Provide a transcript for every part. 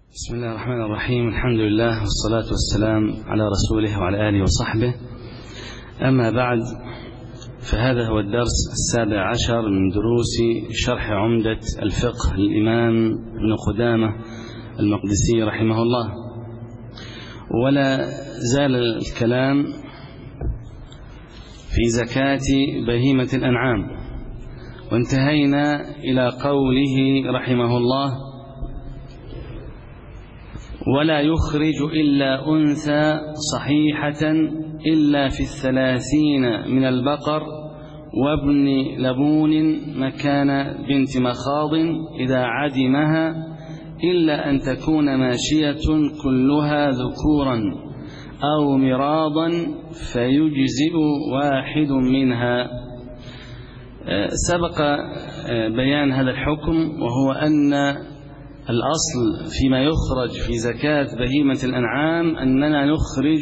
بسم الله الرحمن الرحيم. الحمد لله والصلاة والسلام على رسوله وعلى آله وصحبه. أما بعد، فهذا هو الدرس 17 من دروس شرح عمدة الفقه للإمام ابن قدامة المقدسي رحمه الله. ولا زال الكلام في زكاة بهيمة الأنعام، وانتهينا إلى قوله رحمه الله: ولا يخرج إلا أنثى صحيحة إلا في 30 من البقر وابن لبون مكان بنت مخاض إذا عدمها، إلا أن تكون ماشية كلها ذكورا أو مراضا فيجزئ واحد منها. سبق بيان هذا الحكم، وهو أن الأصل فيما يخرج في زكاة بهيمة الأنعام أننا نخرج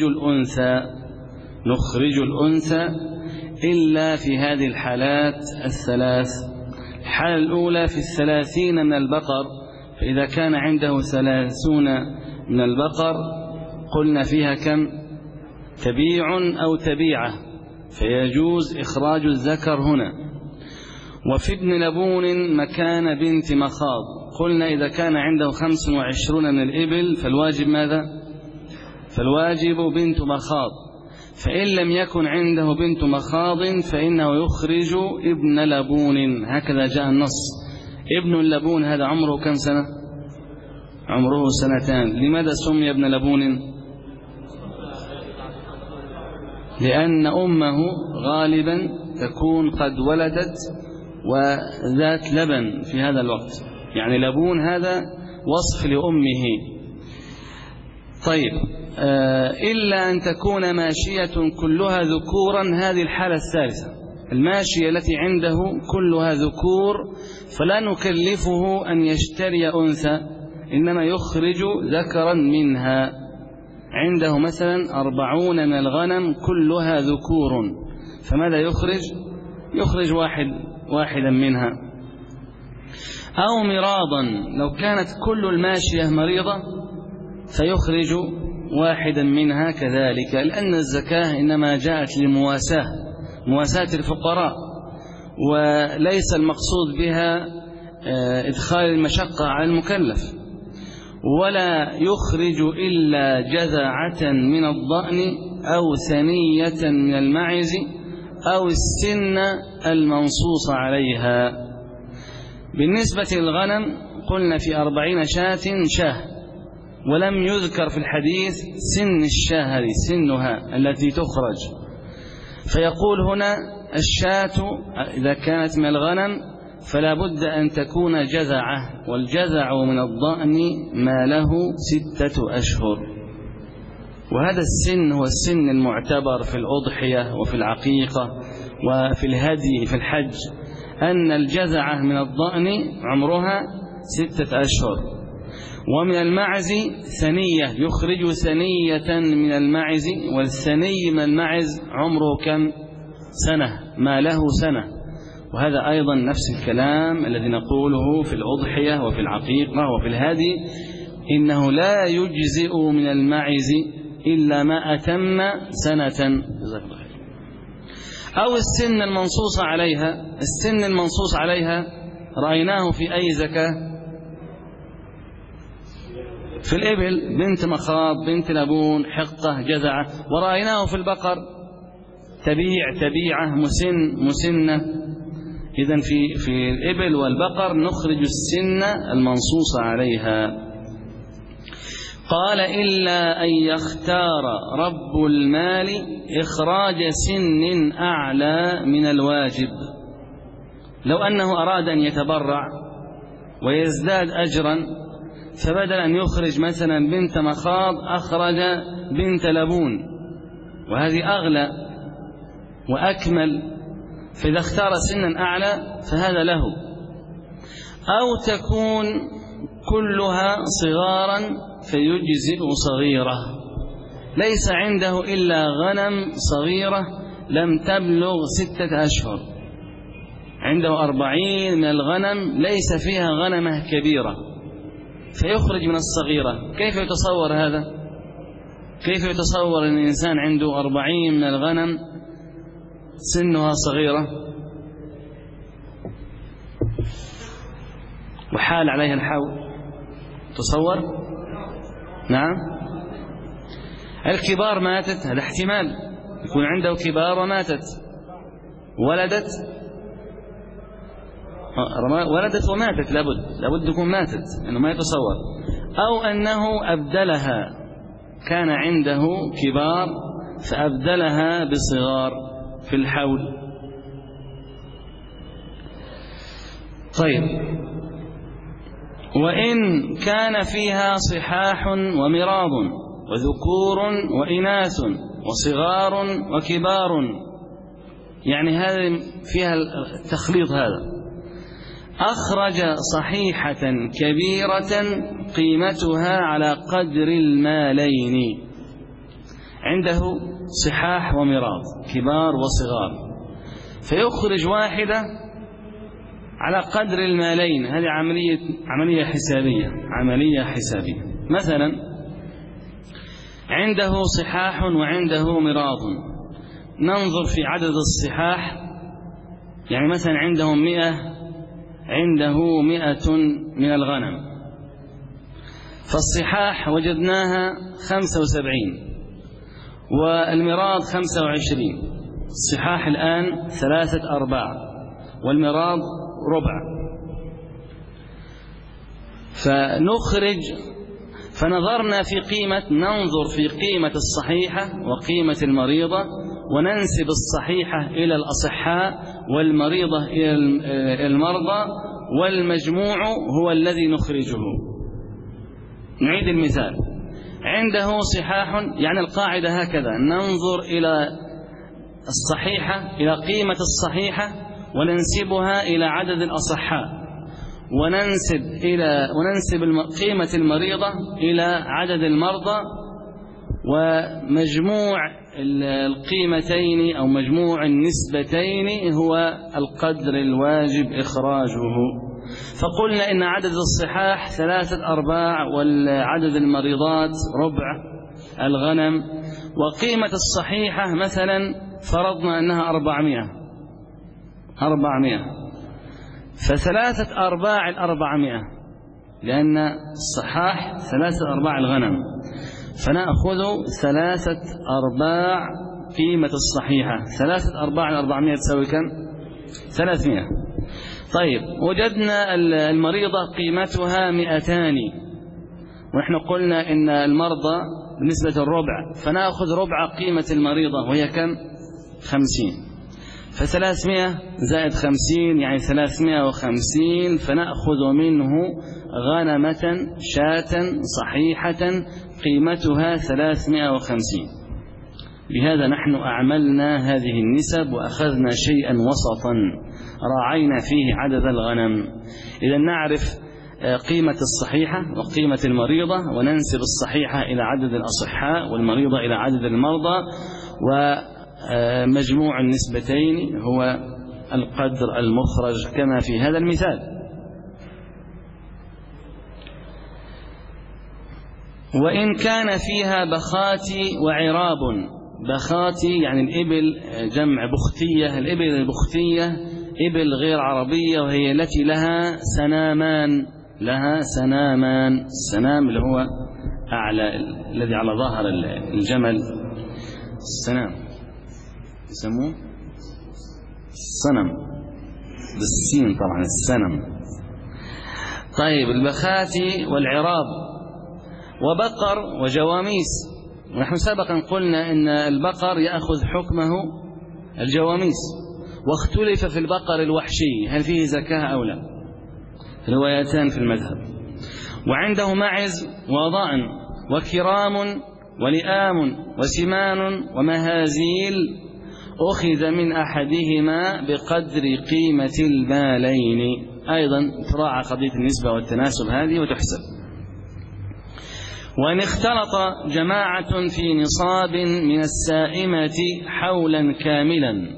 الأنثى إلا في هذه الحالات الثلاث. الحالة الأولى في 30 من البقر، فإذا كان عنده 30 من البقر قلنا فيها كم؟ تبيع أو تبيعة، فيجوز إخراج الذكر هنا. وفي ابن لبون مكان بنت مخاض، قلنا إذا كان عنده 25 من الإبل فالواجب ماذا؟ فالواجب بنت مخاض. فإن لم يكن عنده بنت مخاض فإنه يخرج ابن لبون، هكذا جاء النص. ابن اللبون هذا عمره كم سنة؟ عمره 2 لماذا سمي ابن لبون؟ لأن أمه غالبا تكون قد ولدت وذات لبن في هذا الوقت، يعني لبون هذا وصف لأمه. طيب، إلا أن تكون ماشية كلها ذكورا، هذه الحالة الثالثة. الماشية التي عنده كلها ذكور فلا نكلفه أن يشتري أنثى، إنما يخرج ذكرا منها. عنده مثلا 40 من الغنم كلها ذكور، فماذا يخرج؟ يخرج واحدا منها. أو مراضا، لو كانت كل الماشية مريضة فيخرج واحدا منها كذلك، لأن الزكاة إنما جاءت مواساة الفقراء، وليس المقصود بها إدخال المشقة على المكلف. ولا يخرج إلا جذعة من الضأن أو ثنية من المعز أو السن المنصوص عليها. بالنسبة للغنم قلنا في 40 شاه، ولم يذكر في الحديث سن الشاه، هذه سنها التي تخرج. فيقول هنا الشاة إذا كانت من الغنم فلا بد أن تكون جذعة، والجذع من الضأن ما له 6 أشهر. وهذا السن هو السن المعتبر في الأضحية وفي العقيقة وفي الهدي في الحج، أن الجذعة من الضأن عمرها 6 أشهر. ومن المعز ثنية، يخرج ثنية من المعز، والثني من المعز عمره كم؟ سنة، ما له سنة. وهذا أيضا نفس الكلام الذي نقوله في الأضحية وفي العقيقة وفي الهدي، إنه لا يجزئ من المعز إلا ما أتم سنة. أو السن المنصوص عليها. السن المنصوص عليها رأيناه في أي زكاة؟ في الإبل، بنت مخاض، بنت لبون، حقة، جذعة. ورأيناه في البقر تبيعة، مسنة. إذن في الإبل والبقر نخرج السن المنصوص عليها. قال: إلا أن يختار رب المال إخراج سن أعلى من الواجب. لو أنه أراد أن يتبرع ويزداد أجرا، فبدل أن يخرج مثلا بنت مخاض أخرج بنت لبون، وهذه أغلى وأكمل، فإذا اختار سنا أعلى فهذا له. أو تكون كلها صغارا فيجزئ صغيرة، ليس عنده إلا غنم صغيرة لم تبلغ 6 أشهر، عنده 40 من الغنم ليس فيها غنمة كبيرة، فيخرج من الصغيرة. كيف يتصور هذا؟ كيف يتصور أن الإنسان عنده 40 من الغنم سنها صغيرة وحال عليها الحول؟ تصور؟ نعم. الكبار ماتت، هذا احتمال يكون عنده كبار وماتت، ولدت وماتت، لابد تكون ماتت، إنه ما يتصور. أو أنه أبدلها، كان عنده كبار فأبدلها بصغار في الحول. طيب، وإن كان فيها صحاح ومراض وذكور وإناث وصغار وكبار، يعني هذه فيها التخليط هذا، أخرج صحيحة كبيرة قيمتها على قدر المالين. عنده صحاح ومراض، كبار وصغار، فيخرج واحدة على قدر المالين. هذه عملية حسابية. مثلا عنده صحاح وعنده مراض، ننظر في عدد الصحاح، يعني مثلا عنده 100 من الغنم، فالصحاح وجدناها 75 والمراض 25. الصحاح الآن 3/4 والمراض ربع. فنظرنا في ننظر في قيمة الصحيحة وقيمة المريضة، وننسب الصحيحة إلى الأصحاء والمريضة إلى المرضى، والمجموع هو الذي نخرجه. نعيد المثال. عنده صحاح، يعني القاعدة هكذا، ننظر إلى الصحيحة، إلى قيمة الصحيحة، وننسبها إلى عدد الأصحاء، وننسب قيمة المريضة إلى عدد المرضى، ومجموع القيمتين أو مجموع النسبتين هو القدر الواجب إخراجه. فقلنا إن عدد الصحاح 3/4 والعدد المريضات ربع الغنم، وقيمة الصحيحة مثلا فرضنا أنها 400، ف3/4 400، لأن الصحاح 3/4 الغنم، فنأخذ 3/4 قيمة الصحيحة. 3/4 400 تساوي كم؟ 300. طيب، وجدنا المريضة قيمتها 200، ونحن قلنا إن المرضى بالنسبة الربع، فنأخذ ربع قيمة المريضة وهي كم؟ 50. ف300 زائد 50 يعني 350، فنأخذ منه غنمة شاة صحيحة قيمتها 350. بهذا نحن أعملنا هذه النسب وأخذنا شيئا وسطا راعينا فيه عدد الغنم. إذا نعرف قيمة الصحيحة وقيمة المريضة، وننسب الصحيحة إلى عدد الأصحاء والمريضة إلى عدد المرضى، ومجموع النسبتين هو القدر المخرج كما في هذا المثال. وإن كان فيها بخاتي وعراب، بخاتي يعني الإبل، جمع بختية. الإبل البختية إبل غير عربية، وهي التي لها سنامان، السنام اللي هو أعلى، الذي على ظهر الجمل، السنام يسموه الصنم بالسين طبعا، السنم. طيب، البخاتي والعراب، وبقر وجواميس. ونحن سبقا قلنا إن البقر يأخذ حكمه الجواميس، واختلف في البقر الوحشي هل فيه زكاة أو لا، روايتان في المذهب. وعنده معز وضأن وكرام ولئام وسمان ومهازيل، أخذ من أحدهما بقدر قيمة المالين. أيضا تراعى قضية النسبة والتناسب هذه وتحسب. وإن اختلط جماعة في نصاب من السائمة حولا كاملا،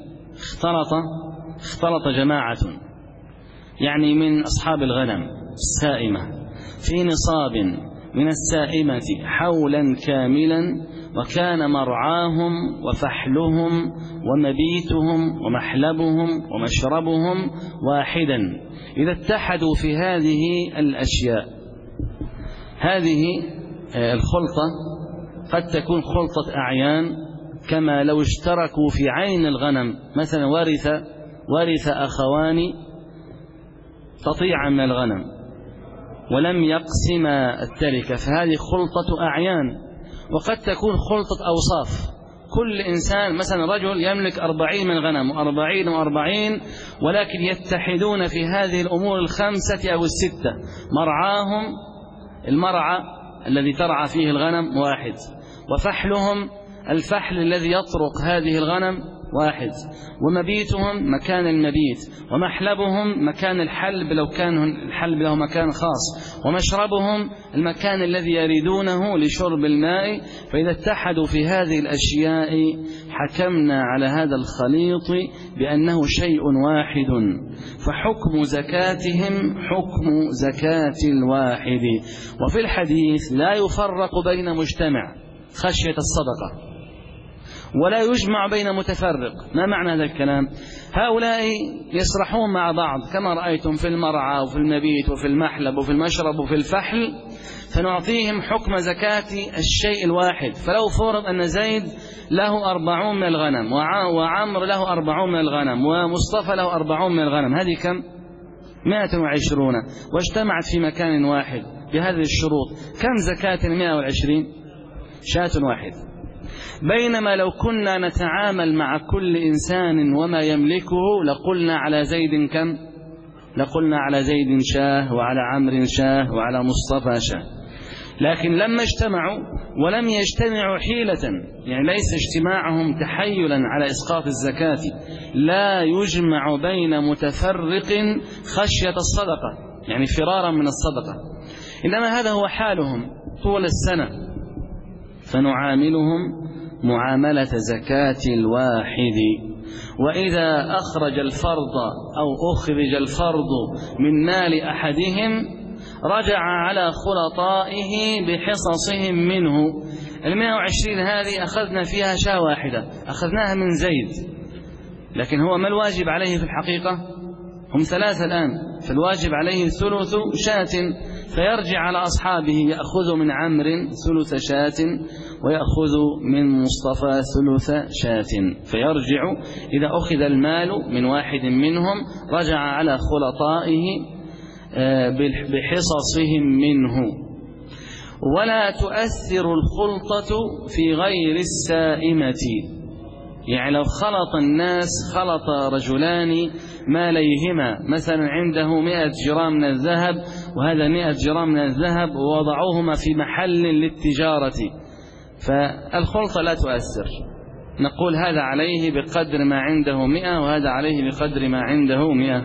اختلط جماعة يعني من أصحاب الغنم السائمة في نصاب من السائمة حولا كاملا، وكان مرعاهم وفحلهم ومبيتهم ومحلبهم ومشربهم واحدا، إذا اتحدوا في هذه الأشياء. هذه الخلطة قد تكون خلطة أعيان، كما لو اشتركوا في عين الغنم، مثلا ورث أخوان قطيعا من الغنم ولم يقسما التركة، فهذه خلطة أعيان. وقد تكون خلطة أوصاف، كل إنسان مثلا رجل يملك 40 من الغنم و40 و40، ولكن يتحدون في هذه الأمور الخمسة أو الستة. مرعاهم المرعى الذي ترعى فيه الغنم واحد، وفحلهم الفحل الذي يطرق هذه الغنم واحد، ومبيتهم مكان المبيت، ومحلبهم مكان الحلب لو كان الحلب له مكان خاص، ومشربهم المكان الذي يريدونه لشرب الماء. فإذا اتحدوا في هذه الأشياء حكمنا على هذا الخليط بأنه شيء واحد، فحكم زكاتهم حكم زكاة الواحد. وفي الحديث لا يفرق بين مجتمع خشية الصدقة ولا يجمع بين متفرق. ما معنى هذا الكلام؟ هؤلاء يسرحون مع بعض كما رأيتم في المرعى وفي المبيت وفي المحلب وفي المشرب وفي الفحل، فنعطيهم حكم زكاة الشيء الواحد. فلو فرض أن زيد له 40 من الغنم، وعمر له 40 من الغنم، ومصطفى له 40 من الغنم، هذه كم؟ 120، واجتمعت في مكان واحد بهذه الشروط، كم زكاة 120؟ شاة واحد. بينما لو كنا نتعامل مع كل إنسان وما يملكه لقلنا على زيد كم؟ لقلنا على زيد شاه، وعلى عمرو شاه، وعلى مصطفى شاه. لكن لما اجتمعوا ولم يجتمعوا حيلة، يعني ليس اجتماعهم تحيلا على إسقاط الزكاة، لا يجمع بين متفرق خشية الصدقة، يعني فرارا من الصدقة، إنما هذا هو حالهم طول السنة، فنعاملهم معاملة زكاة الواحد. وإذا أخرج الفرض أو أخرج الفرض من مال أحدهم رجع على خلطائه بحصصهم منه. 120 هذه أخذنا فيها شاة واحدة، أخذناها من زيد، لكن هو ما الواجب عليه في الحقيقة؟ هم 3 الآن، فالواجب عليه ثلث شاة، فيرجع على أصحابه، يأخذ من عمرو ثلث شاة، ويأخذ من مصطفى ثلث شاة، فيرجع إذا أخذ المال من واحد منهم رجع على خلطائه بحصصهم منه. ولا تؤثر الخلطة في غير السائمة، يعني لو خلط الناس، خلط رجلان ماليهما، مثلا عنده 100 جرام من الذهب وهذا 100 جرام من الذهب، ووضعوهما في محل للتجارة، فالخلطة لا تؤثر، نقول هذا عليه بقدر ما عنده 100 وهذا عليه بقدر ما عنده 100.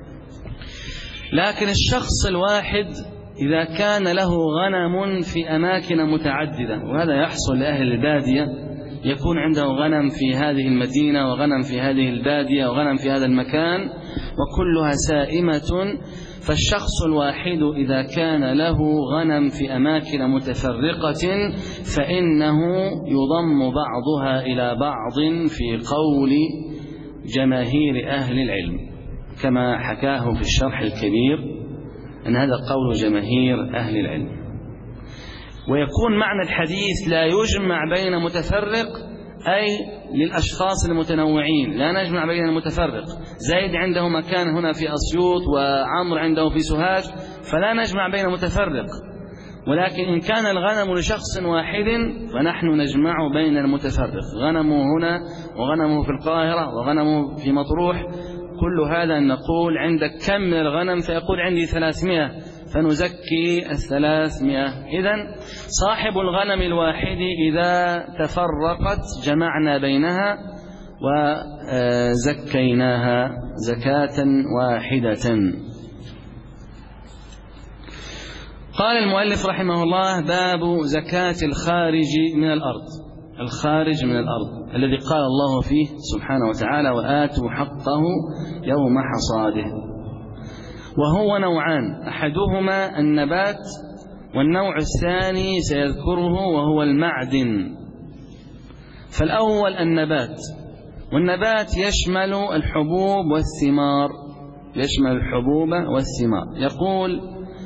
لكن الشخص الواحد إذا كان له غنم في أماكن متعددة، وهذا يحصل لأهل البادية، يكون عنده غنم في هذه المدينة وغنم في هذه البادية وغنم في هذا المكان وكلها سائمة، فالشخص الواحد إذا كان له غنم في أماكن متفرقة فإنه يضم بعضها إلى بعض في قول جماهير أهل العلم، كما حكاه في الشرح الكبير أن هذا قول جماهير أهل العلم. ويكون معنى الحديث لا يجمع بين متفرق، أي للأشخاص المتنوعين، لا نجمع بين المتفرق، زيد عنده مكان هنا في أسيوط وعمر عنده في سوهاج، فلا نجمع بين متفرق. ولكن إن كان الغنم لشخص واحد فنحن نجمع بين المتفرق، غنمه هنا وغنمه في القاهرة وغنمه في مطروح، كل هذا نقول عندك كم من الغنم؟ فيقول عندي 300، فنزكي 300. إذن صاحب الغنم الواحد إذا تفرقت جمعنا بينها وزكيناها زكاة واحدة. قال المؤلف رحمه الله: باب زكاة الخارج من الأرض. الخارج من الأرض الذي قال الله فيه سبحانه وتعالى: وآتوا حقه يوم حصاده. وهو نوعان، أحدهما النبات، والنوع الثاني سيذكره وهو المعدن. فالأول النبات، والنبات يشمل الحبوب والثمار، يشمل الحبوب والثمار. يقول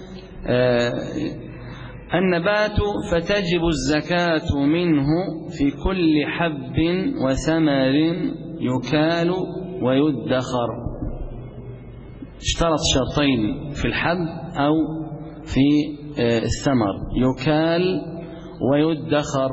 النبات فتجب الزكاة منه في كل حب وثمر يكال ويدخر. اشترط شرطين في الحب أو في الثمر، يكال ويدخر.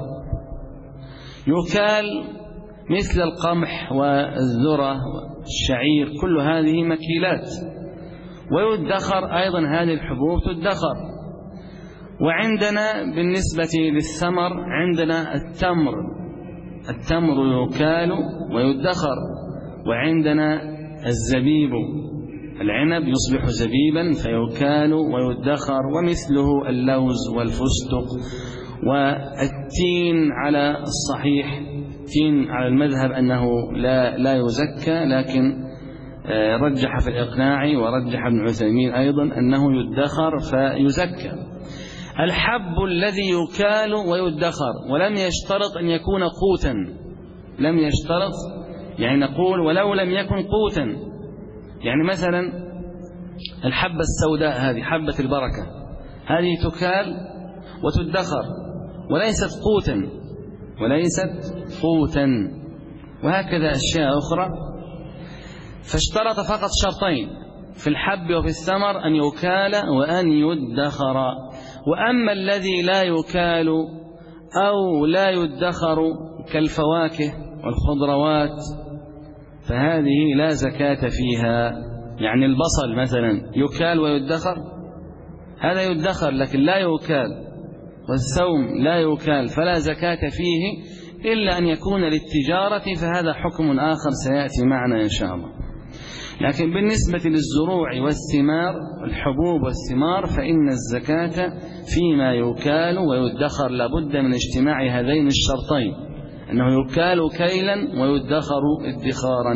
يكال مثل القمح والذرة والشعير، كل هذه مكيلات. ويدخر أيضا هذه الحبوب تدخر. وعندنا بالنسبة للثمر عندنا التمر، التمر يكال ويدخر. وعندنا الزبيب، العنب يصبح زبيبا فيكال ويدخر. ومثله اللوز والفستق والتين. على الصحيح التين على المذهب أنه لا يزكى، لكن رجح في الإقناع ورجح ابن عثيمين أيضا أنه يدخر فيزكى. الحب الذي يكال ويدخر، ولم يشترط أن يكون قوتا، لم يشترط، يعني نقول ولو لم يكن قوتا. يعني مثلا الحبة السوداء هذه حبة البركة، هذه تكال وتدخر وليست قوتا، وليست قوتا. وهكذا أشياء أخرى. فاشترط فقط شرطين في الحب وفي الثمر، أن يكال وأن يدخر. وأما الذي لا يكال أو لا يدخر كالفواكه والخضروات فهذه لا زكاة فيها. يعني البصل مثلا يكال ويدخر، هذا يدخر لكن لا يكال. والثوم لا يكال فلا زكاة فيه إلا أن يكون للتجارة، فهذا حكم آخر سيأتي معنا إن شاء الله. لكن بالنسبة للزروع والثمار، الحبوب والثمار، فإن الزكاة فيما يكال ويدخر لابد من اجتماع هذين الشرطين، أنه يكال كيلا ويدخر ادخارا.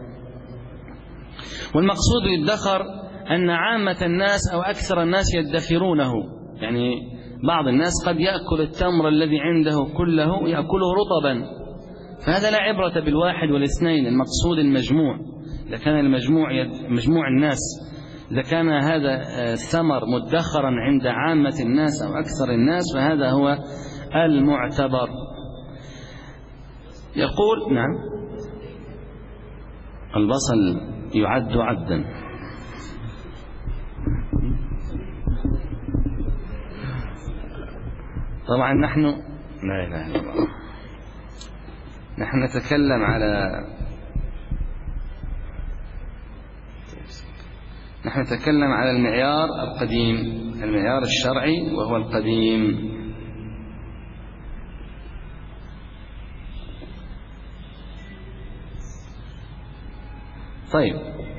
والمقصود يدخر أن عامة الناس أو أكثر الناس يدخرونه. يعني بعض الناس قد يأكل التمر الذي عنده كله يأكله رطبا، فهذا لا عبرة بالواحد والاثنين، المقصود المجموع. إذا كان مجموع الناس، إذا كان هذا الثمر مدخرا عند عامة الناس أو أكثر الناس فهذا هو المعتبر. يقول نعم البصل يعد عدا. طبعا نحن لا إله إلا الله، نحن نتكلم على المعيار القديم، المعيار الشرعي وهو القديم. طيب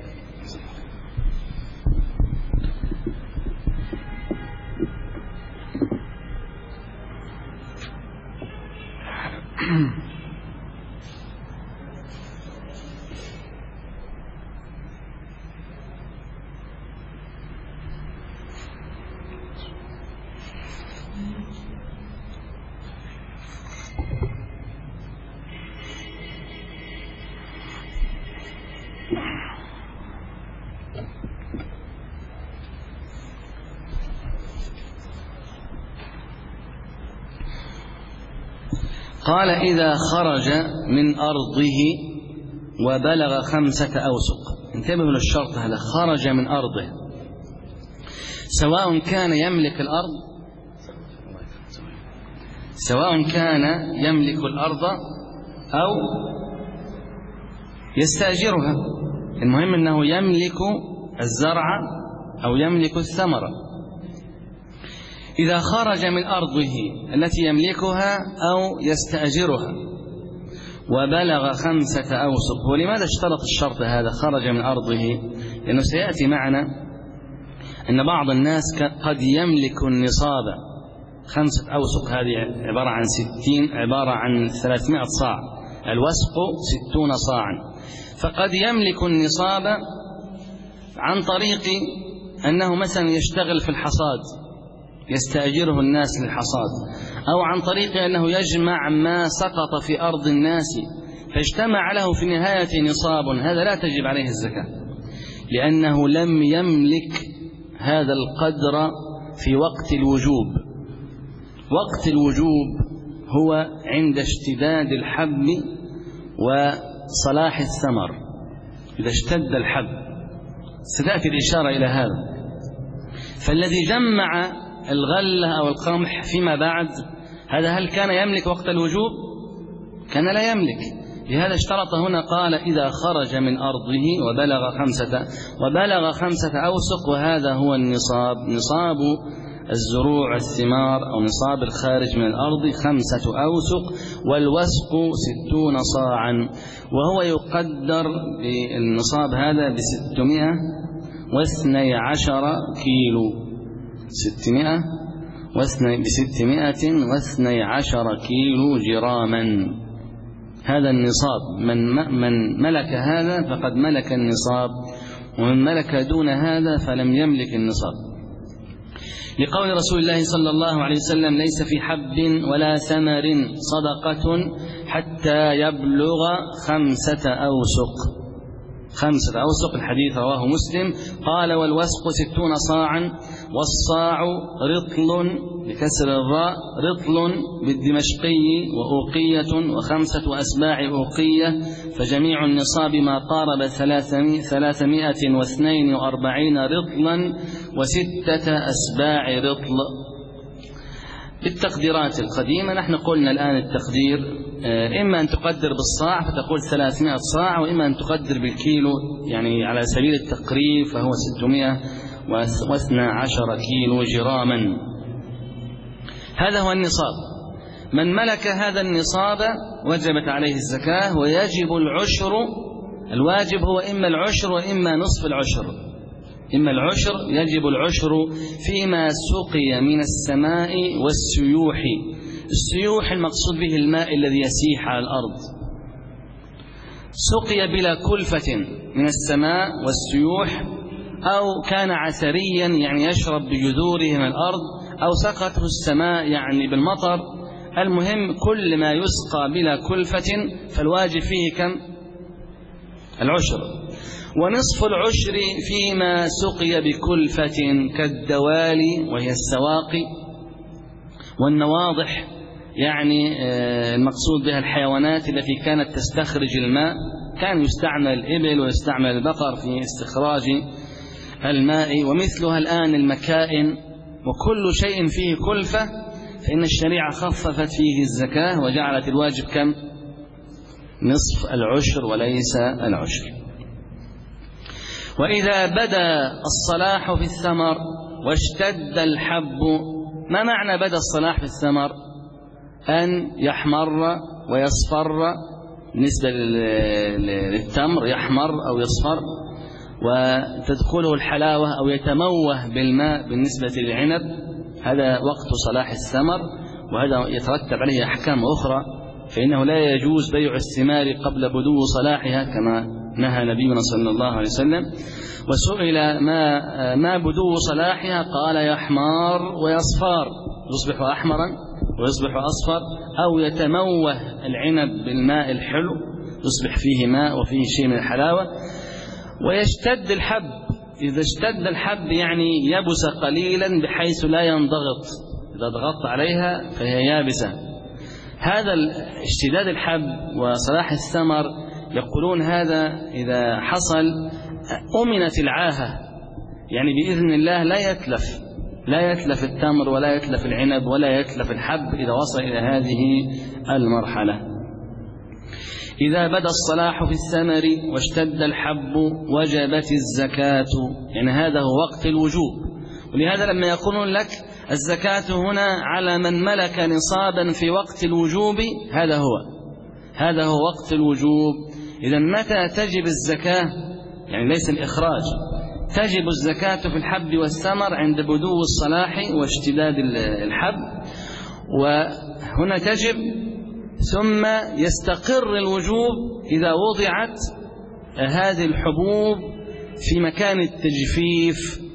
قال إذا خرج من أرضه وبلغ 5 أوسق. انتبهوا للشرط هذا، خرج من أرضه، سواء كان يملك الأرض أو يستأجرها. المهم أنه يملك الزرع أو يملك الثمرة. إذا خرج من أرضه التي يملكها أو يستأجرها وبلغ 5 أوسق. ولماذا اشترط الشرط هذا خرج من أرضه؟ لأنه سيأتي معنا أن بعض الناس قد يملك النصاب. 5 أوسق هذه عبارة عن 60، عبارة عن 300 صاع، الوسق 60 صاعا. فقد يملك النصاب عن طريق أنه مثلا يشتغل في الحصاد، يستأجره الناس للحصاد، أو عن طريق أنه يجمع ما سقط في أرض الناس فاجتمع له في نهاية نصاب، هذا لا تجب عليه الزكاة، لأنه لم يملك هذا القدر في وقت الوجوب. وقت الوجوب هو عند اشتداد الحب وصلاح الثمر، إذا اشتد الحب ستأتي الإشارة إلى هذا. فالذي جمع الغلة أو القمح فيما بعد هذا هل كان يملك وقت الوجوب؟ كان لا يملك، لهذا اشترط هنا قال إذا خرج من أرضه وبلغ 5 أوسق، وهذا هو النصاب، نصاب الزروع الثمار أو نصاب الخارج من الأرض 5 أوسق، والوسق 60 صاعا، وهو يقدر بالنصاب هذا ب612 كيلو، 612 كيلو جراما. هذا النصاب، من ملك هذا فقد ملك النصاب، ومن ملك دون هذا فلم يملك النصاب، لقول رسول الله صلى الله عليه وسلم ليس في حب ولا ثمر صدقة حتى يبلغ 5 أوسق. 5 أوسق، الحديث رواه مسلم. قال والوسق 60 صاعا، والصاع رطل بكسر الراء، رطل بالدمشقي وأوقية، و5 أسباع أوقية، فجميع النصاب ما قارب 342 رطلا، و6 أسباع رطل. بالتقديرات القديمة نحن قلنا الآن التقدير إما أن تقدر بالصاع فتقول 300 صاع، وإما أن تقدر بالكيلو، يعني على سبيل التقريب فهو 612 كيلو جراما. هذا هو النصاب. من ملك هذا النصاب وجبت عليه الزكاة، ويجب العشر. الواجب هو إما العشر وإما نصف العشر. إما العشر، يجب العشر فيما سقي من السماء والسيوح. السيوح المقصود به الماء الذي يسيح على الأرض. سقي بلا كلفة من السماء والسيوح، أو كان عثريا يعني يشرب بجذوره من الأرض، أو سقته السماء يعني بالمطر. المهم كل ما يسقى بلا كلفة فالواجب فيه كم؟ العشر. ونصف العشر فيما سقي بكلفة كالدوالي وهي السواقي، والنواضح يعني المقصود بها الحيوانات التي كانت تستخرج الماء، كان يستعمل الإبل ويستعمل البقر في استخراج الماء، ومثلها الآن المكائن، وكل شيء فيه كلفة فإن الشريعة خففت فيه الزكاة وجعلت الواجب كم؟ نصف العشر وليس العشر. وإذا بدا الصلاح في الثمر واشتد الحب. ما معنى بدا الصلاح في الثمر؟ أن يحمر ويصفر، بالنسبة للتمر يحمر أو يصفر، وتدخله الحلاوة أو يتموه بالماء بالنسبة للعنب، هذا وقت صلاح الثمر، وهذا يترتب عليه أحكام أخرى، فإنه لا يجوز بيع الثمار قبل بدو صلاحها كما نهى نبينا صلى الله عليه وسلم. وسئل ما بدو صلاحها قال يحمار ويصفر، يصبح أحمرا ويصبح أصفر، أو يتموه العنب بالماء الحلو يصبح فيه ماء وفيه شيء من الحلاوة. ويشتد الحب، إذا اشتد الحب يعني يبس قليلا بحيث لا ينضغط، إذا ضغطت عليها فهي يابسة. هذا اشتداد الحب وصلاح الثمر يقولون هذا إذا حصل أمنت العاهة، يعني بإذن الله لا يتلف التمر ولا يتلف العنب ولا يتلف الحب إذا وصل إلى هذه المرحلة. إذا بدا الصلاح في الثمر واشتد الحب وجبت الزكاة، يعني هذا هو وقت الوجوب. ولهذا لما يقولون لك الزكاة هنا على من ملك نصابا في وقت الوجوب، هذا هو وقت الوجوب. إذا متى تجب الزكاة؟ يعني ليس الإخراج، تجب الزكاة في الحب والثمر عند بدو الصلاح واشتداد الحب، وهنا تجب، ثم يستقر الوجوب إذا وضعت هذه الحبوب في مكان التجفيف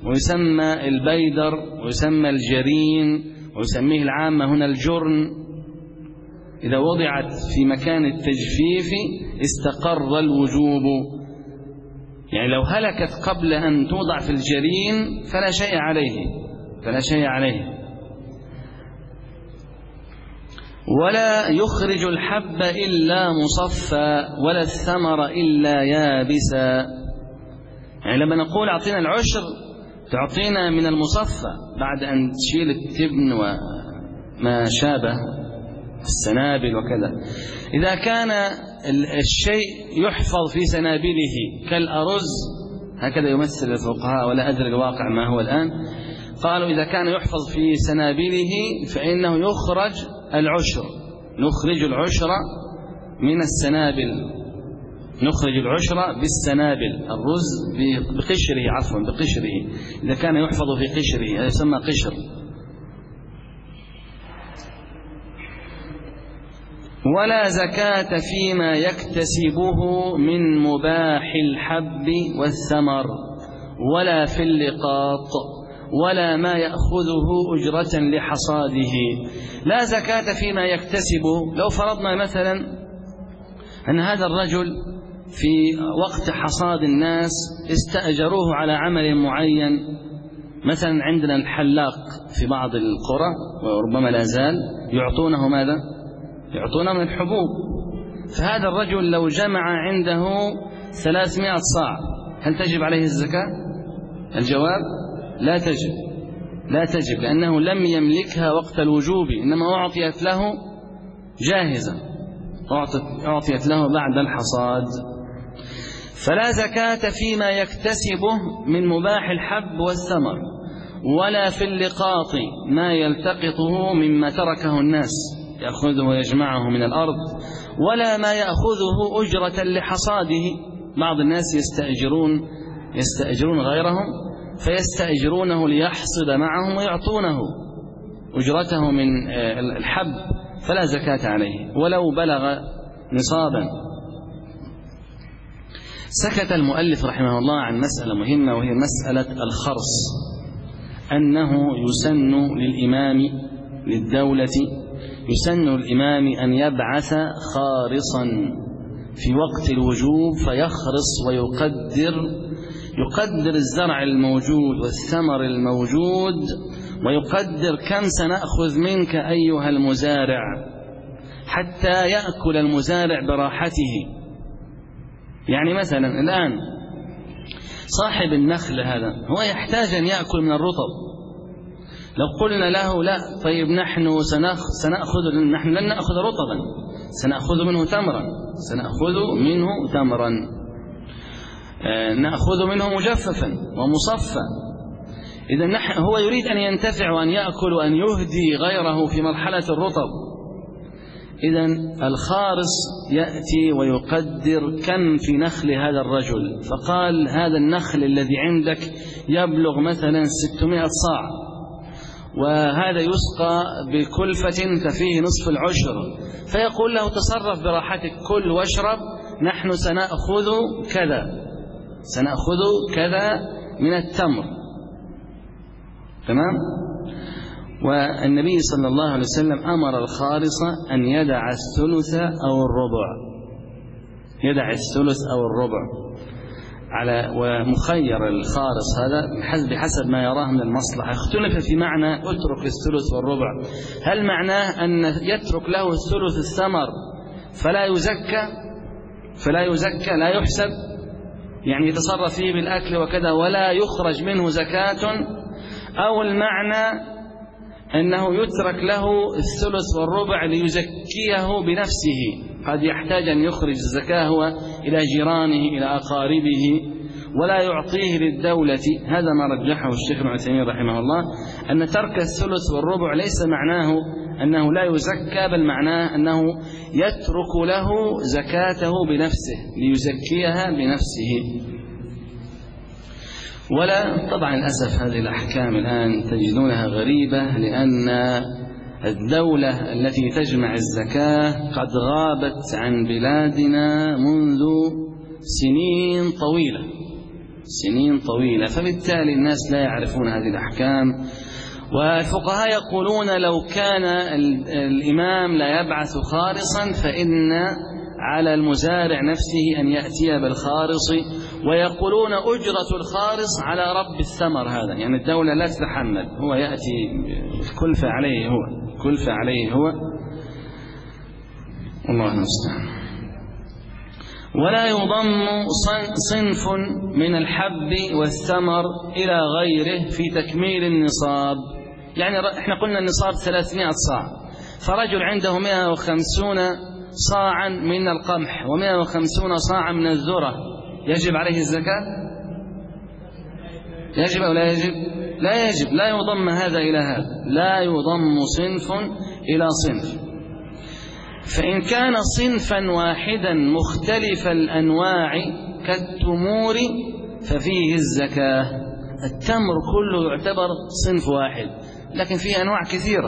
ويسمى البيدر ويسمى الجرين ويسميه العامة هنا الجرن، إذا وضعت في مكان التجفيف استقر الوجوب. يعني لو هلكت قبل أن توضع في الجرين فلا شيء عليه. ولا يخرج الحب إلا مصفى ولا الثمر إلا يابسا. يعني لما نقول أعطينا العشر تعطينا من المصفى بعد أن تشيل التبن وما شابه السنابل وكذا. إذا كان الشيء يحفظ في سنابله كالأرز، هكذا يمثل الفقهاء ولا أدري الواقع ما هو الآن، قالوا إذا كان يحفظ في سنابله فإنه يخرج العشر، نخرج العشر من السنابل، نخرج العشر بالسنابل، الرز بقشره، إذا كان يحفظ في قشره يسمى قشر. ولا زكاة فيما يكتسبه من مباح الحب والثمر ولا في اللقاط ولا ما يأخذه أجرة لحصاده. لا زكاة فيما يكتسبه. لو فرضنا مثلا أن هذا الرجل في وقت حصاد الناس استأجروه على عمل معين، مثلا عندنا الحلاق في بعض القرى وربما لا زال يعطونه ماذا؟ يعطونه من الحبوب. فهذا الرجل لو جمع عنده 300 صاع هل تجب عليه الزكاة؟ الجواب لا تجب، لأنه لم يملكها وقت الوجوب، إنما أعطيت له جاهزة، أعطيت له بعد الحصاد. فلا زكاة فيما يكتسبه من مباح الحب والثمر ولا في اللقاط ما يلتقطه مما تركه الناس يأخذه ويجمعه من الأرض ولا ما يأخذه أجرة لحصاده. بعض الناس يستأجرون غيرهم فيستأجرونه ليحصد معهم ويعطونه أجرته من الحب، فلا زكاة عليه ولو بلغ نصابا. سكت المؤلف رحمه الله عن مسألة مهمة وهي مسألة الخرص، أنه يسن للإمام للدولة يسن الإمام أن يبعث خارصا في وقت الوجوب فيخرص يقدر الزرع الموجود والثمر الموجود ويقدر كم سنأخذ منك أيها المزارع حتى يأكل المزارع براحته. يعني مثلا الآن صاحب النخل هذا هو يحتاج أن يأكل من الرطب، لو قلنا له لا طيب نحن نحن لن نأخذ رطبا، سنأخذ منه تمرا نأخذ منه مجففا ومصفى. إذا هو يريد أن ينتفع وأن يأكل وأن يهدي غيره في مرحلة الرطب. إذا الخارص يأتي ويقدر كم في نخل هذا الرجل، فقال هذا النخل الذي عندك يبلغ مثلا 600 صاع وهذا يسقى بكلفة ففيه نصف العشر، فيقول له تصرف براحتك كل واشرب، نحن سنأخذ كذا من التمر. تمام. والنبي صلى الله عليه وسلم أمر الخارص أن يدع الثلث أو الربع على، ومخير الخارص هذا بحسب ما يراه من المصلحة. اختلف في معنى اترك الثلث والربع، هل معناه أن يترك له الثلث الثمر فلا يزكى لا يحسب، يعني يتصرف فيه بالأكل وكذا ولا يخرج منه زكاة، أو المعنى أنه يترك له الثلث والربع ليزكيه بنفسه، قد يحتاج أن يخرج الزكاة هو إلى جيرانه إلى أقاربه ولا يعطيه للدولة. هذا ما رجحه الشيخ ابن عثيمين رحمه الله، أن ترك الثلث والربع ليس معناه أنه لا يزكى، بل معناه أنه يترك له زكاته بنفسه ليزكيها بنفسه. ولا طبعا للأسف هذه الأحكام الآن تجدونها غريبة، لأن الدولة التي تجمع الزكاة قد غابت عن بلادنا منذ سنين طويلة، سنين طويلة، فبالتالي الناس لا يعرفون هذه الأحكام. والفقهاء يقولون لو كان الإمام لا يبعث خارصا فإن على المزارع نفسه أن يأتي بالخارص، ويقولون أجرة الخارص على رب الثمر هذا، يعني الدولة لا تتحمل، هو يأتي كلفة عليه هو الله المستعان. ولا يضم صنف من الحب والثمر إلى غيره في تكميل النصاب. يعني احنا قلنا النصاب 300 صاع، فرجل عنده 150 صاعا من القمح و150 صاعا من الذرة، يجب عليه الزكاة؟ يجب أو لا يجب؟ لا يجب، لا يضم هذا إلى هذا، لا يضم صنف إلى صنف. فإن كان صنفا واحدا مختلف الأنواع كالتمور ففيه الزكاة. التمر كله يعتبر صنف واحد، لكن فيه أنواع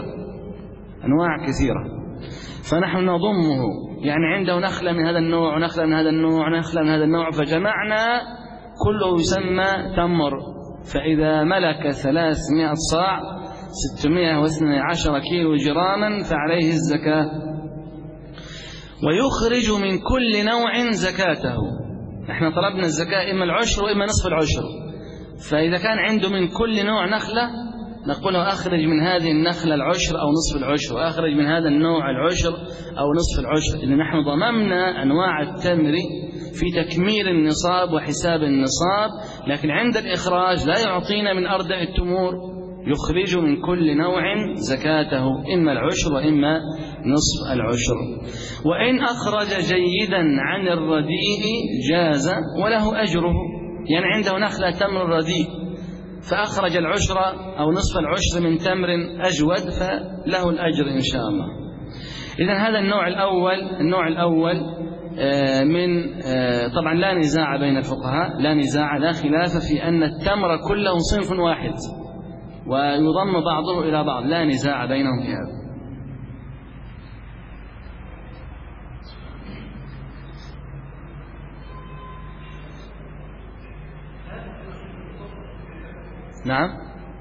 كثيرة، فنحن نضمه، يعني عنده نخلة من هذا النوع ونخلة من هذا النوع ونخلة من هذا النوع، فجمعنا كله يسمى تمر. فإذا ملك 300 صاع 612 كيلو جراما فعليه الزكاة. ويخرج من كل نوع زكاته. احنا طلبنا الزكاة إما العشر وإما نصف العشر، فإذا كان عنده من كل نوع نخلة نقول له أخرج من هذه النخلة العشر أو نصف العشر، وأخرج من هذا النوع العشر أو نصف العشر، إن نحن ضممنا أنواع التمر في تكميل النصاب وحساب النصاب. لكن عند الإخراج لا يعطينا من أردأ التمور، يخرج من كل نوع زكاته، إما العشر وإما نصف العشر. وإن أخرج جيدا عن الرديء جاز وله أجره، يعني عنده نخلة تمر رديء فأخرج العشر أو نصف العشر من تمر أجود فله الأجر إن شاء الله. إذن هذا النوع الأول من طبعا لا نزاع بين الفقهاء، لا خلاف في أن التمر كله صنف واحد ويضم بعضه إلى بعض، لا نزاع بينهم في هذا. نعم.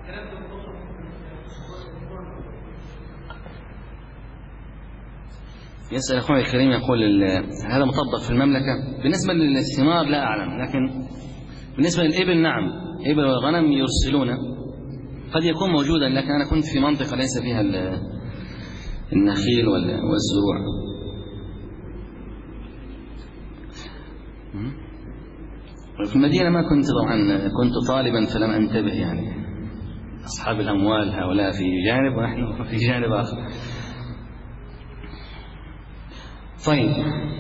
يسأل أخوي الكريم يقول هذا مطبق في المملكة؟ بالنسبة للثمار لا أعلم، لكن بالنسبة للإبل نعم، إبل والغنم يرسلون، قد يكون موجودا، لكن أنا كنت في منطقة ليس فيها النخيل والزروع. في المدينة ما كنت، طبعا كنت طالبا فلم أنتبه، يعني أصحاب الأموال هؤلاء في جانب ونحن في جانب آخر. طيب،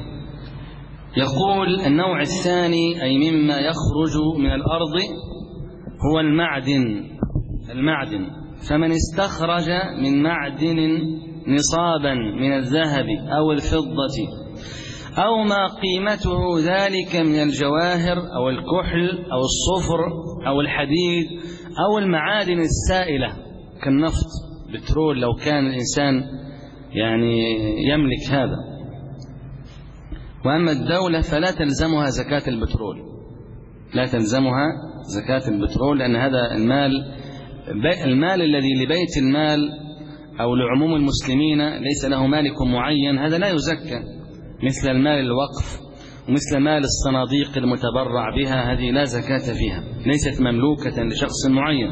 يقول النوع الثاني أي مما يخرج من الأرض هو المعدن. فمن استخرج من معدن نصابا من الذهب أو الفضة أو ما قيمته ذلك من الجواهر أو الكحل أو الصفر أو الحديد أو المعادن السائلة كالنفط، بترول، لو كان الإنسان يعني يملك هذا. وأما الدولة فلا تلزمها زكاة البترول، لأن هذا المال الذي لبيت المال أو لعموم المسلمين ليس له مالك معين، هذا لا يزكى، مثل المال الوقف ومثل مال الصناديق المتبرع بها، هذه لا زكاة فيها، ليست مملوكة لشخص معين.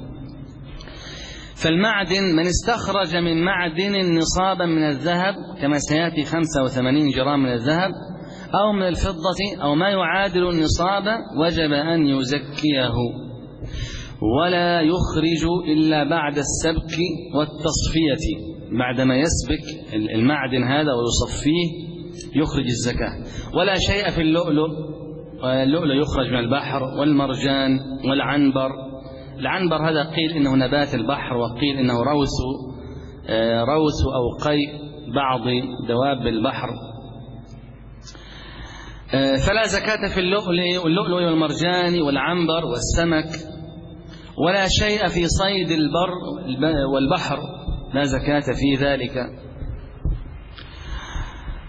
فالمعدن من استخرج من معدن نصابا من الذهب كما سيأتي 85 جرام من الذهب أو من الفضة أو ما يعادل النصاب وجب أن يزكيه، ولا يخرج إلا بعد السبك والتصفية، بعدما يسبك المعدن هذا ويصفيه يخرج الزكاة. ولا شيء في اللؤلؤ يخرج من البحر والمرجان والعنبر. العنبر هذا قيل إنه نبات البحر، وقيل إنه روث أو قيء بعض دواب البحر. فلا زكاة في اللؤلؤ والمرجان والعنبر والسمك. ولا شيء في صيد البر والبحر، لا زكاة في ذلك.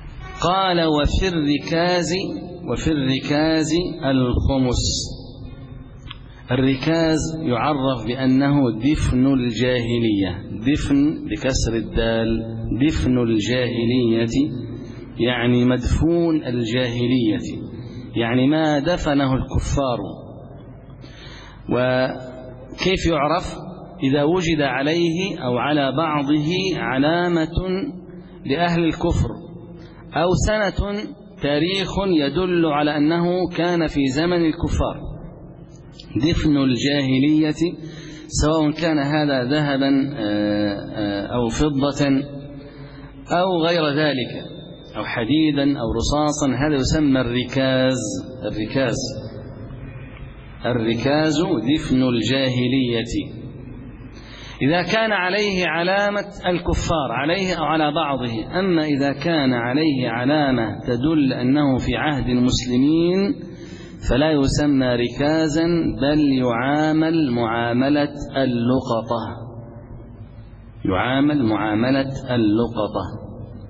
قال وفي الركاز الخمس. الركاز يعرف بأنه دفن الجاهلية، دفن بكسر الدال، دفن الجاهلية يعني مدفون الجاهلية، يعني ما دفنه الكفار. وكيف يعرف؟ إذا وجد عليه أو على بعضه علامة لأهل الكفر أو سنة تاريخ يدل على أنه كان في زمن الكفار. دفن الجاهلية سواء كان هذا ذهبا أو فضة أو غير ذلك أو حديدا أو رصاصا، هذا يسمى الركاز. الركاز دفن الجاهلية إذا كان عليه علامة الكفار، عليه أو على بعضه. أما إذا كان عليه علامة تدل أنه في عهد المسلمين فلا يسمى ركازا، بل يعامل معاملة اللقطة، يعامل معاملة اللقطة.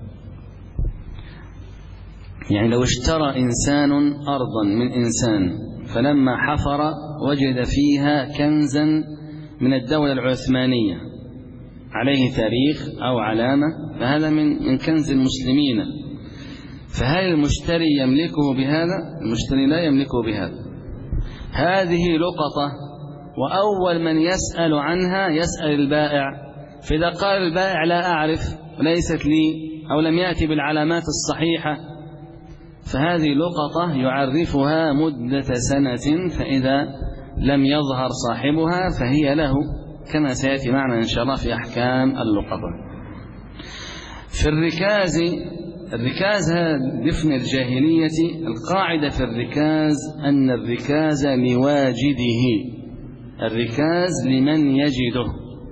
يعني لو اشترى إنسان أرضا من إنسان فلما حفر وجد فيها كنزا من الدولة العثمانية عليه تاريخ أو علامة، فهذا من كنز المسلمين، فهل المشتري يملكه بهذا؟ المشتري لا يملكه بهذا. هذه لقطة، وأول من يسأل عنها يسأل البائع، فإذا قال البائع لا أعرف وليست لي أو لم يأتي بالعلامات الصحيحة، فهذه لقطة يعرفها مدة سنة، فإذا لم يظهر صاحبها فهي له، كما سيأتي معنا إن شاء الله في أحكام اللقطة. في الركاز هذا دفن الجاهلية. القاعدة في الركاز أن الركاز لواجده، الركاز لمن يجده.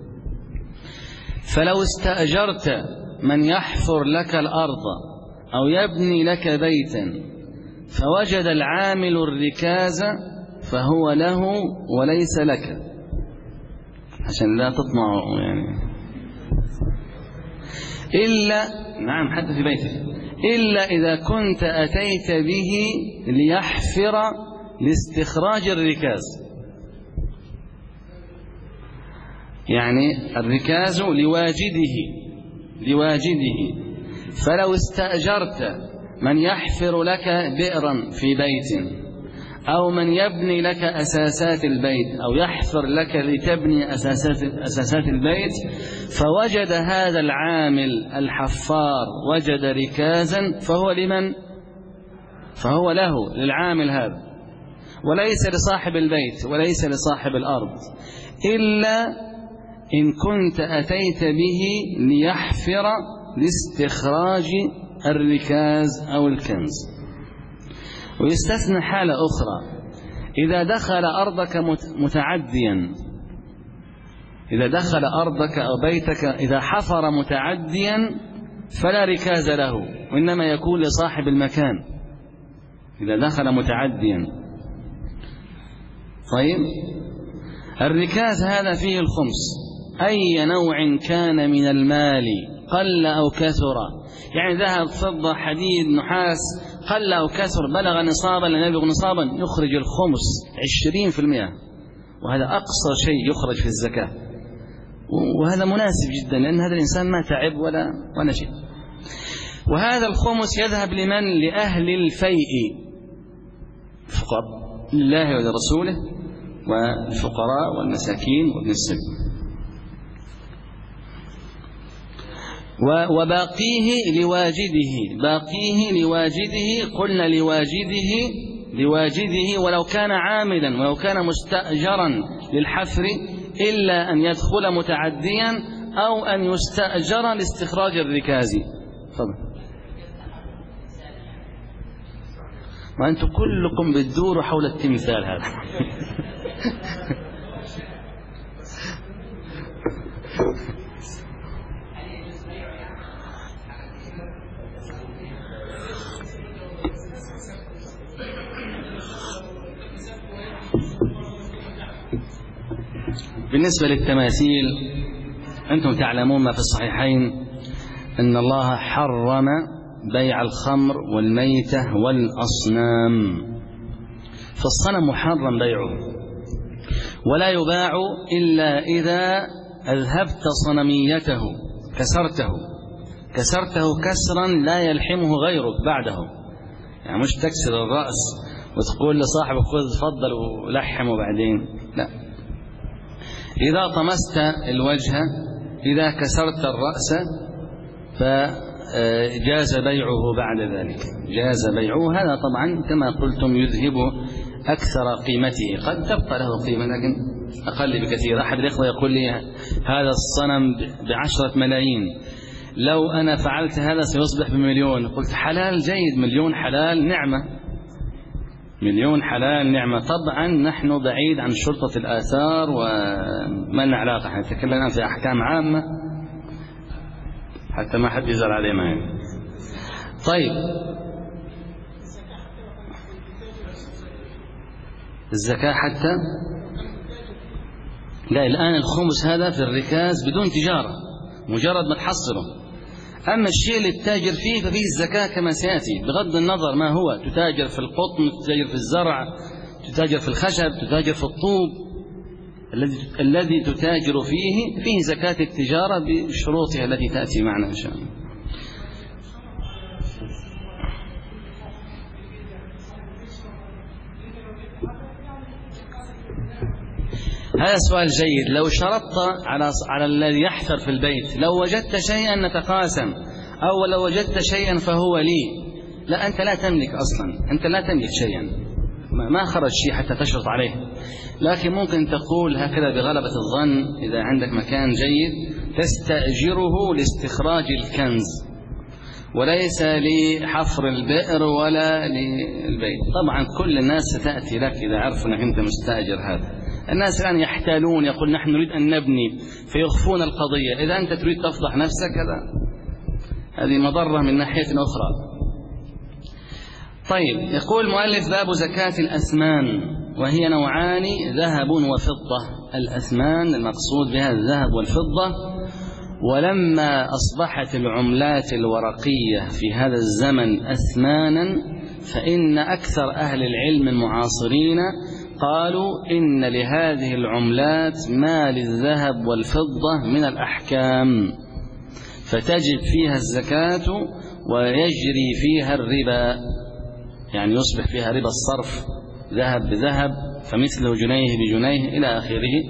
فلو استأجرت من يحفر لك الأرض أو يبني لك بيتا فوجد العامل الركاز فهو له وليس لك، عشان لا تطمع يعني. إلا نعم حتى في بيتك، إلا إذا كنت أتيت به ليحفر لاستخراج الركاز. يعني الركاز لواجده. فلو استأجرت من يحفر لك بئرا في بيت أو من يبني لك أساسات البيت أو يحفر لك لتبني أساسات البيت، فوجد هذا العامل الحفار وجد ركازا، فهو لمن؟ فهو له، للعامل هذا، وليس لصاحب البيت وليس لصاحب الأرض، إلا إن كنت أتيت به ليحفر لاستخراج الركاز أو الكنز. ويستثنى حالة أخرى، إذا دخل أرضك متعديا، إذا دخل أرضك أو بيتك إذا حفر متعديا فلا ركاز له، وإنما يكون لصاحب المكان إذا دخل متعديا. طيب، الركاز هذا فيه الخمس، أي نوع كان من المال قل أو كثر، يعني ذهب فضة حديد نحاس قل أو كثر، بلغ نصابا لم يبلغ نصابا، يخرج الخمس 20%، وهذا أقصى شيء يخرج في الزكاة، وهذا مناسب جدا لأن هذا الإنسان ما تعب ولا شيء. وهذا الخمس يذهب لمن؟ لأهل الفيء، فقراء لله ولرسوله والفقراء والمساكين وابن السبيل. وباقيه لواجده، قلنا لواجده ولو كان عاملا ولو كان مستأجرا للحفر، إلا أن يدخل متعديا أو أن يستأجر لاستخراج الركاز. تفضل. ما أنتم كلكم بتدوروا حول التمثال هذا. بالنسبة للتماثيل، أنتم تعلمون ما في الصحيحين أن الله حرم بيع الخمر والميتة والأصنام، فالصنم محرم بيعه. ولا يباع إلا إذا أذهبت صنميته، كسرته كسرا لا يلحمه غيرك بعده. يعني مش تكسر الرأس وتقول لصاحبك خذ فضل ولحمه بعدين، لا. إذا طمست الوجه، إذا كسرت الرأس، فجاز بيعه بعد ذلك، جاز بيعه. هذا طبعا كما قلتم يذهب أكثر قيمته، قد تبقى له قيمة لكن أقل بكثير. أحد الإخوة يقول لي هذا الصنم ب10 ملايين، لو أنا فعلت هذا سيصبح ب1,000,000. قلت حلال جيد، 1,000,000 حلال نعمة، 1,000,000 حلال نعمة. طبعا نحن بعيد عن شرطة الآثار وما لنا علاقة، احنا نتكلم الآن في أحكام عامة حتى ما حد يزعل علينا يعني. طيب الزكاة حتى لا، الآن الخمس هذا في الركاز بدون تجارة، مجرد ما تحصله. أما الشيء اللي تتاجر فيه ففيه الزكاة كما سيأتي، بغض النظر ما هو، تتاجر في القطن، تتاجر في الزرع، تتاجر في الخشب، تتاجر في الطوب، الذي تتاجر فيه زكاة التجارة بشروطها التي تأتي معنا إن شاء الله. هذا سؤال جيد. لو شرطت على الذي يحفر في البيت، لو وجدت شيئا نتقاسم، أو لو وجدت شيئا فهو لي، لا، أنت لا تملك أصلا، أنت لا تملك شيئا، ما خرج شيء حتى تشرط عليه. لكن ممكن تقول هكذا بغلبة الظن، إذا عندك مكان جيد تستأجره لاستخراج الكنز، وليس لحفر البئر ولا للبيت. طبعا كل الناس ستأتي لك إذا عرفوا أنك أنت مستأجر. هذا الناس الآن يحتالون، يقول نحن نريد أن نبني، فيخفون القضية. إذا أنت تريد تفضح نفسك هذه مضرة من ناحية أخرى. طيب، يقول المؤلف باب زكاة الأثمان، وهي نوعان، ذهب وفضة. الأثمان المقصود بها الذهب والفضة. ولما أصبحت العملات الورقية في هذا الزمن أثمانا، فإن أكثر أهل العلم المعاصرين قالوا إن لهذه العملات ما للذهب والفضة من الأحكام، فتجب فيها الزكاة ويجري فيها الربا، يعني يصبح فيها ربا الصرف، ذهب بذهب فمثله جنيه بجنيه إلى آخره.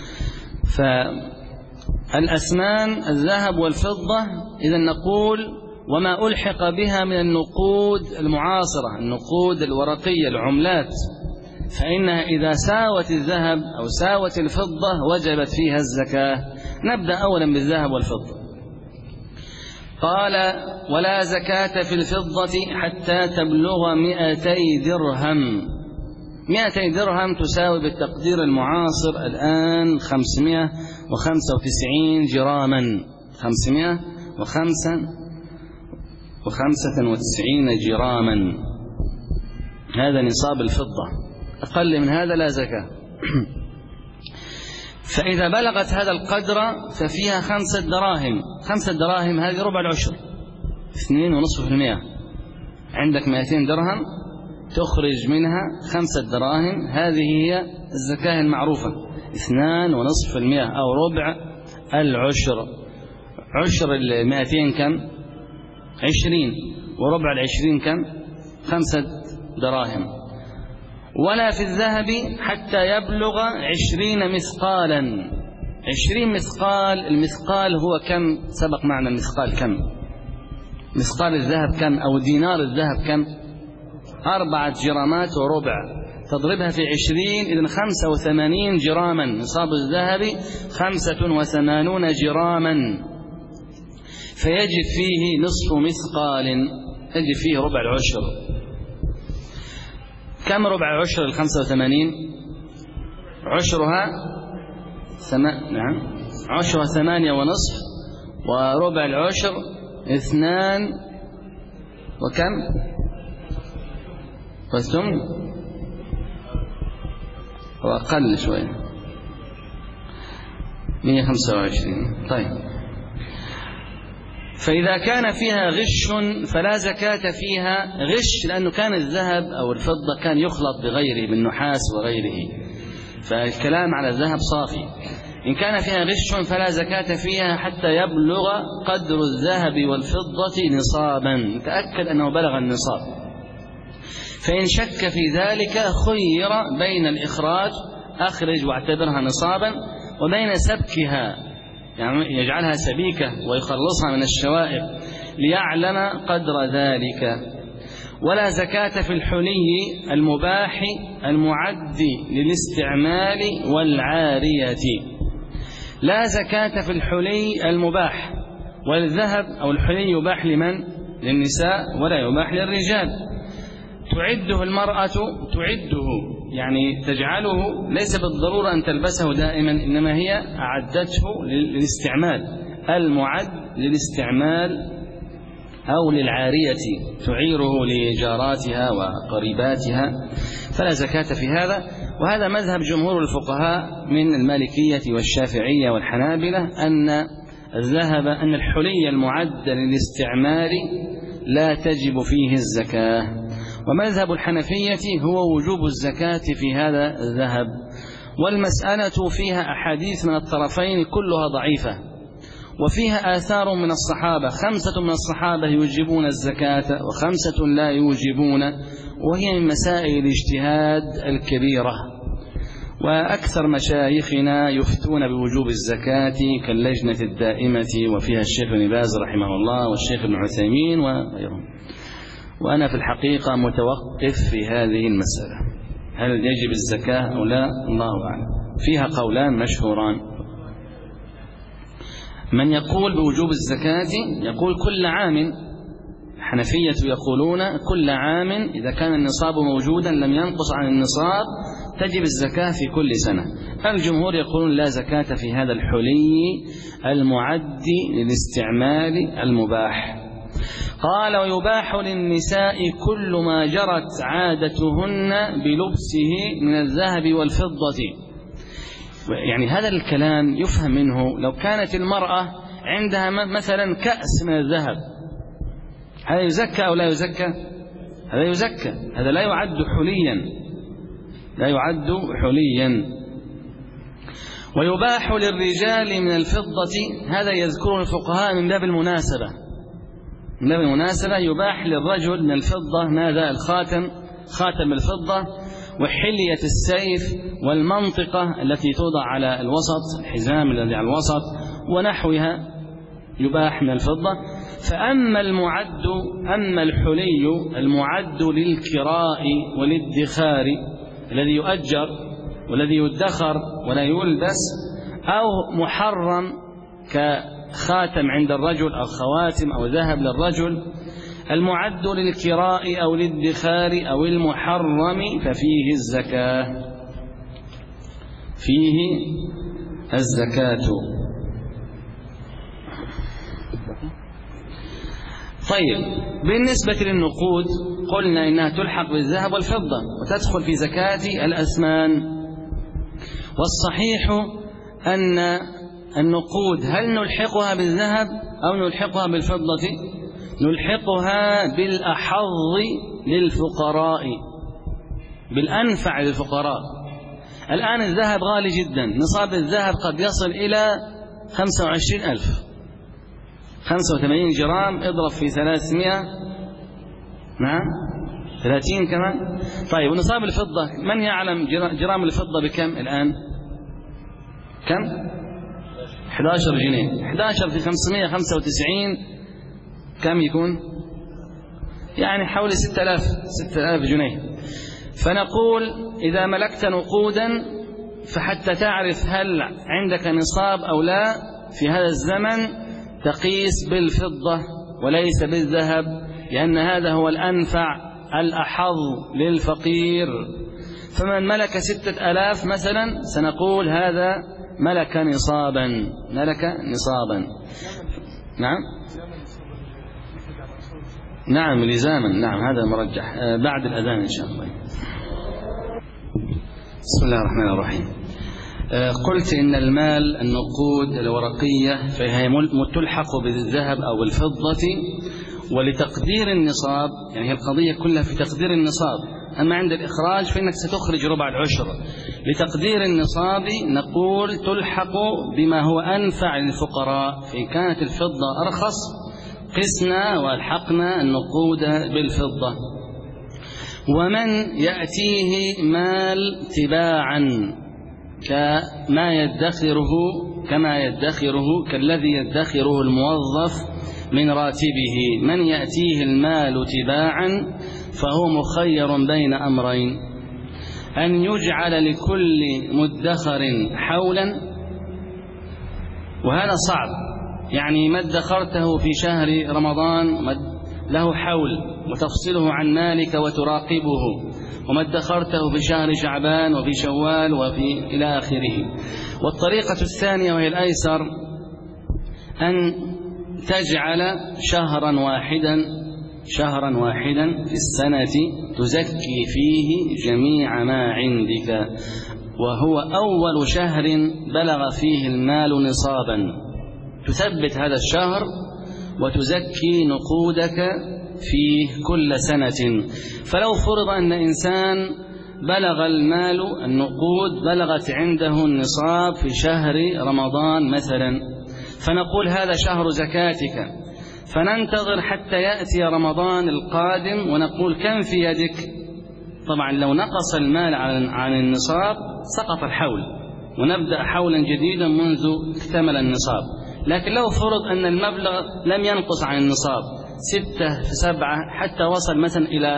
فالأثمان الذهب والفضة. إذا نقول وما ألحق بها من النقود المعاصرة، النقود الورقية، العملات، فإنها إذا ساوت الذهب أو ساوت الفضة وجبت فيها الزكاة. نبدأ أولا بالذهب والفضة. قال ولا زكاة في الفضة حتى تبلغ 200 درهم. 200 درهم تساوي بالتقدير المعاصر الآن 595 جراما، 595 جراما. هذا نصاب الفضة، أقل من هذا لا زكاة. فإذا بلغت هذا القدر ففيها 5 دراهم. 5 دراهم هذه ربع العشر، 2.5%. عندك 200 درهم تخرج منها 5 دراهم، هذه هي الزكاة المعروفة، 2.5% أو ربع العشر. عشر 200 كم؟ 20، وربع 20 كم؟ 5 دراهم. ولا في الذهب حتى يبلغ 20 مثقالا. 20 مثقال، المثقال هو كم؟ سبق معنا المثقال كم؟ مثقال الذهب كم؟ أو دينار الذهب كم؟ 4 جرامات وربع، تضربها في 20، إذن 85 جراما. نصاب الذهب 85 جراما، فيجب فيه نصف مثقال، يجب فيه ربع العشر. كم ربع عشر 85؟ عشرها نعم، عشرها 8.5، وربع العشر 2 وكم؟ والثمن وأقل شوية 125. طيب، فإذا كان فيها غش فلا زكاة فيها. غش لأنه كان الذهب أو الفضة كان يخلط بغيره، بالنحاس وغيره، فالكلام على الذهب صافي. إن كان فيها غش فلا زكاة فيها حتى يبلغ قدر الذهب والفضة نصابا، تأكد أنه بلغ النصاب. فإن شك في ذلك خير بين الإخراج، أخرج واعتبرها نصابا، وبين سبكها، يعني يجعلها سبيكة ويخلصها من الشوائب ليعلم قدر ذلك. ولا زكاة في الحلي المباح المعد للاستعمال والعارية. لا زكاة في الحلي المباح، والذهب أو الحلي يباح لمن؟ للنساء، ولا يباح للرجال. تعده المرأة، تعده يعني تجعله، ليس بالضرورة أن تلبسه دائما، إنما هي أعدته للاستعمال، المعد للاستعمال أو للعارية، تعيره لجاراتها وقريباتها، فلا زكاة في هذا. وهذا مذهب جمهور الفقهاء من المالكية والشافعية والحنابلة، أن الذهب، أن الحلي المعد للاستعمال لا تجب فيه الزكاة. ومذهب الحنفية هو وجوب الزكاة في هذا الذهب. والمسألة فيها أحاديث من الطرفين كلها ضعيفة، وفيها آثار من الصحابة، 5 من الصحابة يوجبون الزكاة و5 لا يوجبون، وهي من مسائل الاجتهاد الكبيرة. وأكثر مشايخنا يفتون بوجوب الزكاة كاللجنة الدائمة، وفيها الشيخ ابن باز رحمه الله والشيخ ابن عثيمين وغيرهم. وأنا في الحقيقة متوقف في هذه المسألة، هل يجب الزكاة أو لا؟ الله أعلم. فيها قولان مشهوران. من يقول بوجوب الزكاة يقول كل عام، الحنفية يقولون كل عام إذا كان النصاب موجودا لم ينقص عن النصاب تجب الزكاة في كل سنة. الجمهور يقولون لا زكاة في هذا الحلي المعد للاستعمال المباح. قال ويباح للنساء كل ما جرت عادتهن بلبسه من الذهب والفضة. يعني هذا الكلام يفهم منه لو كانت المرأة عندها مثلا كأس من الذهب، هذا يزكى أو لا يزكى؟ هذا يزكى، هذا لا يعد حليا، لا يعد حليا. ويباح للرجال من الفضة، هذا يذكره الفقهاء من باب المناسبة، من باب المناسبة يباح للرجل من الفضة ماذا؟ الخاتم، خاتم الفضة، وحلية السيف، والمنطقة التي توضع على الوسط، الحزام الذي على الوسط ونحوها يباح من الفضة. فأما المعد، أما الحلي المعد للكراء والادخار، الذي يؤجر والذي يدخر ولا يلبس، أو محرم كخاتم عند الرجل أو خواتم أو ذهب للرجل، المعد للكراء أو للادخار أو المحرم ففيه الزكاة، فيه الزكاة. طيب، بالنسبة للنقود قلنا إنها تلحق بالذهب والفضة وتدخل في زكاة الأثمان. والصحيح أن النقود هل نلحقها بالذهب أو نلحقها بالفضة؟ نلحقها بالأحظ للفقراء، بالأنفع للفقراء. الآن الذهب غالي جدا، نصاب الذهب قد يصل إلى 25,000، 85 جرام اضرب في 300، نعم 30 كمان. طيب، ونصاب الفضة من يعلم جرام الفضة بكم الآن؟ كم؟ 11 جنيه. 11 في 595 كم يكون؟ يعني حوالي 6,000 جنيه. فنقول إذا ملكت نقودا فحتى تعرف هل عندك نصاب أو لا في هذا الزمن تقيس بالفضة وليس بالذهب، لأن هذا هو الأنفع الأحظ للفقير. فمن ملك 6,000 مثلا سنقول هذا ملك نصابا، ملك نصابا. نعم نعم لزاما، نعم هذا مرجح بعد الأذان إن شاء الله. بسم الله الرحمن الرحيم. قلت إن المال النقود الورقية فهي تلحق بالذهب أو الفضة، ولتقدير النصاب، يعني القضية كلها في تقدير النصاب. أما عند الإخراج فإنك ستخرج ربع العشر. لتقدير النصاب نقول تلحق بما هو أنفع للفقراء، فإن كانت الفضة أرخص قسنا والحقنا النقود بالفضة. ومن يأتيه مال تباعا كما يدخره كالذي يدخره الموظف من راتبه، من يأتيه المال تباعا فهو مخير بين أمرين: أن يجعل لكل مدخر حولا، وهذا صعب، يعني ما ادخرته في شهر رمضان له حول وتفصله عن مالك وتراقبه، وما ادخرته في شهر شعبان وفي شوال وفي إلى آخره. والطريقة الثانية وهي الأيسر أن تجعل شهرا واحدا في السنة تزكي فيه جميع ما عندك، وهو أول شهر بلغ فيه المال نصابا، تثبت هذا الشهر وتزكي نقودك فيه كل سنة. فلو فرض أن إنسان بلغ المال النقود بلغت عنده النصاب في شهر رمضان مثلا، فنقول هذا شهر زكاتك، فننتظر حتى يأتي رمضان القادم ونقول كم في يدك. طبعا لو نقص المال عن النصاب سقط الحول، ونبدأ حولا جديدا منذ اكتمل النصاب. لكن لو فرض أن المبلغ لم ينقص عن النصاب 6 في 7 حتى وصل مثلا إلى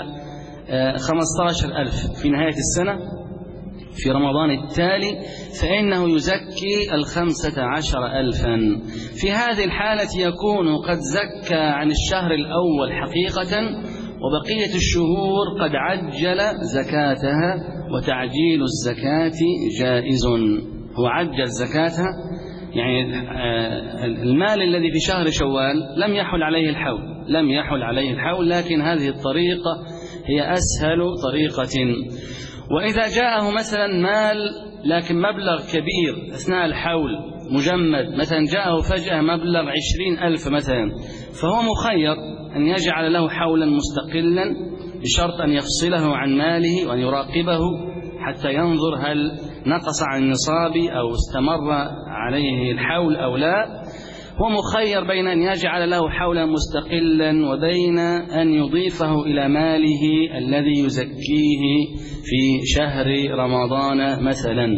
15,000 في نهاية السنة في رمضان التالي، فإنه يزكي 15,000. في هذه الحالة يكون قد زكى عن الشهر الأول حقيقة، وبقية الشهور قد عجل زكاتها، وتعجيل الزكاة جائز. هو عجل زكاتها، يعني المال الذي في شهر شوال لم يحل عليه الحول، لكن هذه الطريقة هي أسهل طريقة. وإذا جاءه مثلا مال لكن مبلغ كبير أثناء الحول مجمد، مثلا جاءه فجأة مبلغ 20,000 مثلا، فهو مخير أن يجعل له حولا مستقلا بشرط أن يفصله عن ماله وأن يراقبه حتى ينظر هل نقص عن النصاب أو استمر عليه الحول أو لا. هو مخير بين أن يجعل له حولا مستقلا وبين أن يضيفه إلى ماله الذي يزكيه في شهر رمضان مثلا.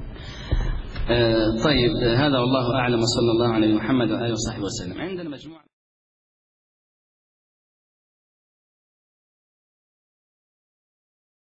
طيب، هذا والله أعلم، وصلى الله على محمد وآله وصحبه وسلم. عندنا مجموعة